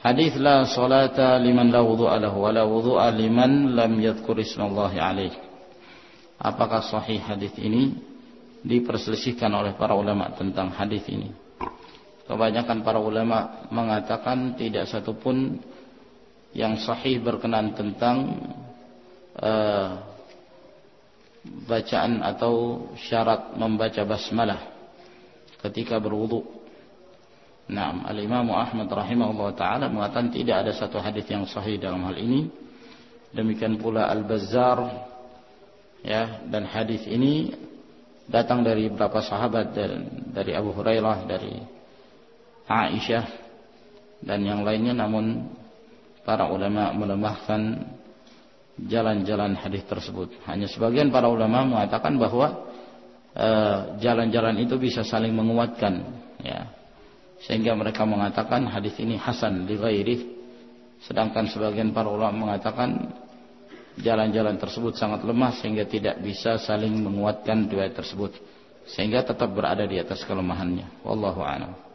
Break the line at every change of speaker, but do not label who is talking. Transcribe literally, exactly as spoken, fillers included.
Hadis la salata liman la wudu'a lahu wa la wudu'a liman lam yadhkur ismallahi alaih. Apakah sahih hadis ini? Diperselisihkan oleh para ulama tentang hadis ini. Kebanyakan para ulama mengatakan tidak satupun yang sahih berkenan tentang uh, bacaan atau syarat membaca basmalah ketika berwudu. Naam, Al-Imam Ahmad rahimahullah ta'ala mengatakan tidak ada satu hadis yang sahih dalam hal ini. Demikian pula Al-Bazzar, ya, dan hadis ini datang dari beberapa sahabat, dari Abu Hurairah, dari Aisyah dan yang lainnya, namun para ulama melemahkan jalan-jalan hadis tersebut. Hanya sebagian para ulama mengatakan bahwa jalan-jalan uh, itu bisa saling menguatkan, ya, sehingga mereka mengatakan hadis ini hasan li ghairih. Sedangkan sebagian para ulama mengatakan jalan-jalan tersebut sangat lemah sehingga tidak bisa saling menguatkan riwayat tersebut, sehingga tetap berada di atas kelemahannya. Wallahu a'lam.